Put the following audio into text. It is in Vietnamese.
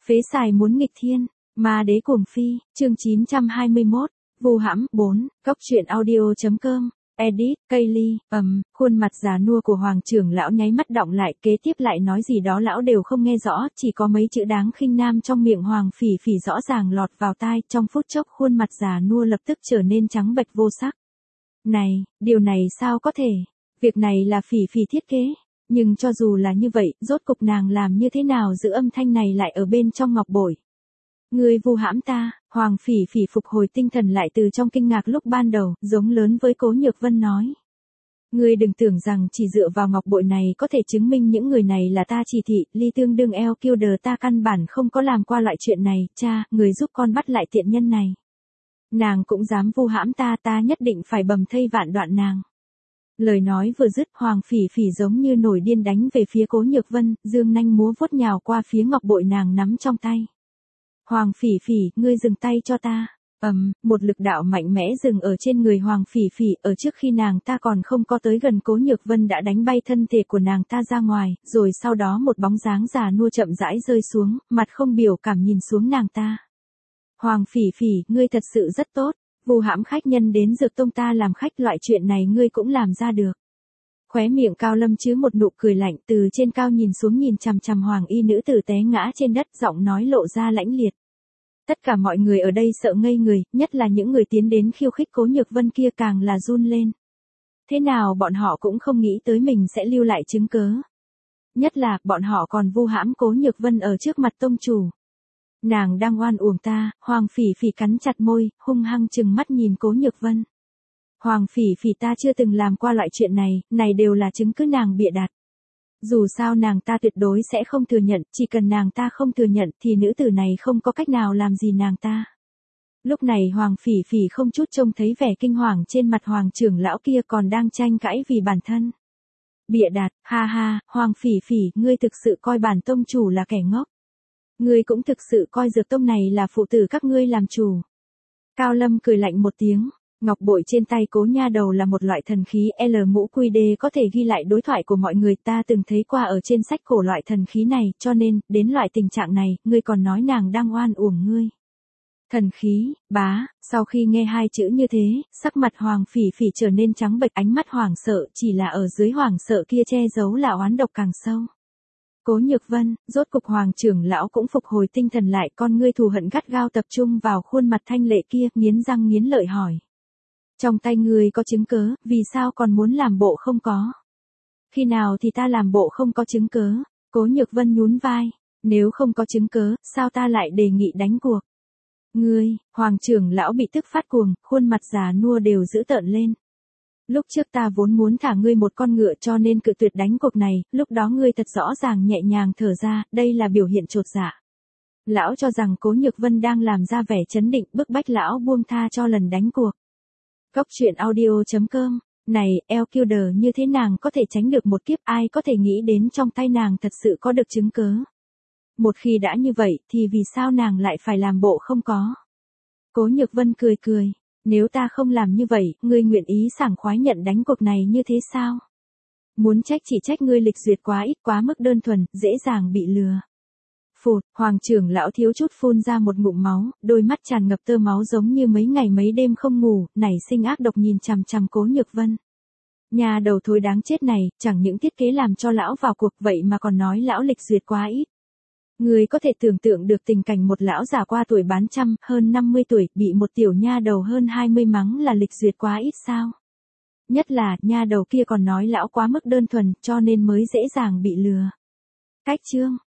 Phế xài muốn nghịch thiên, ma đế cuồng phi, chương 921, vu hãm 4, cốc truyện audio.com, edit, Kaylee, khuôn mặt già nua của hoàng trưởng lão nháy mắt đọng lại, kế tiếp lại nói gì đó lão đều không nghe rõ, chỉ có mấy chữ đáng khinh nam trong miệng hoàng phỉ phỉ rõ ràng lọt vào tai, trong phút chốc khuôn mặt già nua lập tức trở nên trắng bệch vô sắc. Này, điều này sao có thể? Việc này là phỉ phỉ thiết kế. Nhưng cho dù là như vậy, rốt cục nàng làm như thế nào giữ âm thanh này lại ở bên trong ngọc bội? Ngươi vu hãm ta, hoàng phỉ phỉ phục hồi tinh thần lại từ trong kinh ngạc lúc ban đầu, giống lớn với Cố Nhược Vân nói. Ngươi đừng tưởng rằng chỉ dựa vào ngọc bội này có thể chứng minh những người này là ta chỉ thị, ly tương đương eo kiêu đờ, ta căn bản không có làm qua loại chuyện này, cha, người giúp con bắt lại tiện nhân này. Nàng cũng dám vu hãm ta, ta nhất định phải bầm thây vạn đoạn nàng. Lời nói vừa dứt, hoàng phỉ phỉ giống như nổi điên đánh về phía Cố Nhược Vân, dương nanh múa vuốt nhào qua phía ngọc bội nàng nắm trong tay. Hoàng phỉ phỉ, ngươi dừng tay cho ta. Một lực đạo mạnh mẽ dừng ở trên người hoàng phỉ phỉ, ở trước khi nàng ta còn không có tới gần Cố Nhược Vân đã đánh bay thân thể của nàng ta ra ngoài, rồi sau đó một bóng dáng già nua chậm rãi rơi xuống, mặt không biểu cảm nhìn xuống nàng ta. Hoàng phỉ phỉ, ngươi thật sự rất tốt. Vu hãm khách nhân đến Dược Tông ta làm khách, loại chuyện này ngươi cũng làm ra được. Khóe miệng Cao Lâm chứa một nụ cười lạnh, từ trên cao nhìn xuống nhìn chằm chằm hoàng y nữ tử té ngã trên đất, giọng nói lộ ra lãnh liệt. Tất cả mọi người ở đây sợ ngây người, nhất là những người tiến đến khiêu khích Cố Nhược Vân kia càng là run lên. Thế nào bọn họ cũng không nghĩ tới mình sẽ lưu lại chứng cớ. Nhất là, bọn họ còn vu hãm Cố Nhược Vân ở trước mặt tông chủ. Nàng đang oan uổng ta, hoàng phỉ phỉ cắn chặt môi, hung hăng trừng mắt nhìn Cố Nhược Vân. Hoàng phỉ phỉ, ta chưa từng làm qua loại chuyện này, này đều là chứng cứ nàng bịa đặt. Dù sao nàng ta tuyệt đối sẽ không thừa nhận, chỉ cần nàng ta không thừa nhận thì nữ tử này không có cách nào làm gì nàng ta. Lúc này hoàng phỉ phỉ không chút trông thấy vẻ kinh hoàng trên mặt hoàng trưởng lão kia, còn đang tranh cãi vì bản thân. Bịa đặt, ha ha, hoàng phỉ phỉ, ngươi thực sự coi bản tông chủ là kẻ ngốc. Ngươi cũng thực sự coi Dược Tông này là phụ tử các ngươi làm chủ. Cao Lâm cười lạnh một tiếng, ngọc bội trên tay Cố nha đầu là một loại thần khí L mũ QD, có thể ghi lại đối thoại của mọi người, ta từng thấy qua ở trên sách cổ loại thần khí này, cho nên, đến loại tình trạng này, ngươi còn nói nàng đang oan uổng ngươi. Thần khí, bá, sau khi nghe hai chữ như thế, sắc mặt hoàng phỉ phỉ trở nên trắng bệch, ánh mắt hoảng sợ, chỉ là ở dưới hoảng sợ kia che giấu là oán độc càng sâu. Cố Nhược Vân, rốt cục hoàng trưởng lão cũng phục hồi tinh thần lại, con ngươi thù hận gắt gao tập trung vào khuôn mặt thanh lệ kia, nghiến răng nghiến lợi hỏi. Trong tay ngươi có chứng cớ, vì sao còn muốn làm bộ không có? Khi nào thì ta làm bộ không có chứng cớ? Cố Nhược Vân nhún vai, nếu không có chứng cớ, sao ta lại đề nghị đánh cuộc? Ngươi, hoàng trưởng lão bị tức phát cuồng, khuôn mặt già nua đều dữ tợn lên. Lúc trước ta vốn muốn thả ngươi một con ngựa cho nên cự tuyệt đánh cuộc này, lúc đó ngươi thật rõ ràng nhẹ nhàng thở ra, đây là biểu hiện chột dạ. Lão cho rằng Cố Nhược Vân đang làm ra vẻ chấn định, bức bách lão buông tha cho lần đánh cuộc. Cốc truyện audio.com, này, eo kiêu đờ như thế nàng có thể tránh được một kiếp, ai có thể nghĩ đến trong tay nàng thật sự có được chứng cớ. Một khi đã như vậy thì vì sao nàng lại phải làm bộ không có? Cố Nhược Vân cười cười. Nếu ta không làm như vậy, ngươi nguyện ý sảng khoái nhận đánh cuộc này như thế sao? Muốn trách chỉ trách ngươi lịch duyệt quá ít, quá mức đơn thuần, dễ dàng bị lừa. Phụt, hoàng trưởng lão thiếu chút phun ra một ngụm máu, đôi mắt tràn ngập tơ máu giống như mấy ngày mấy đêm không ngủ, nảy sinh ác độc nhìn chằm chằm Cố Nhược Vân. Nhà đầu thối đáng chết này, chẳng những thiết kế làm cho lão vào cuộc vậy mà còn nói lão lịch duyệt quá ít. Người có thể tưởng tượng được tình cảnh một lão già qua tuổi bán trăm, hơn 50 tuổi, bị một tiểu nha đầu hơn 20 mắng là lịch duyệt quá ít sao? Nhất là, nha đầu kia còn nói lão quá mức đơn thuần, cho nên mới dễ dàng bị lừa. Cách chương.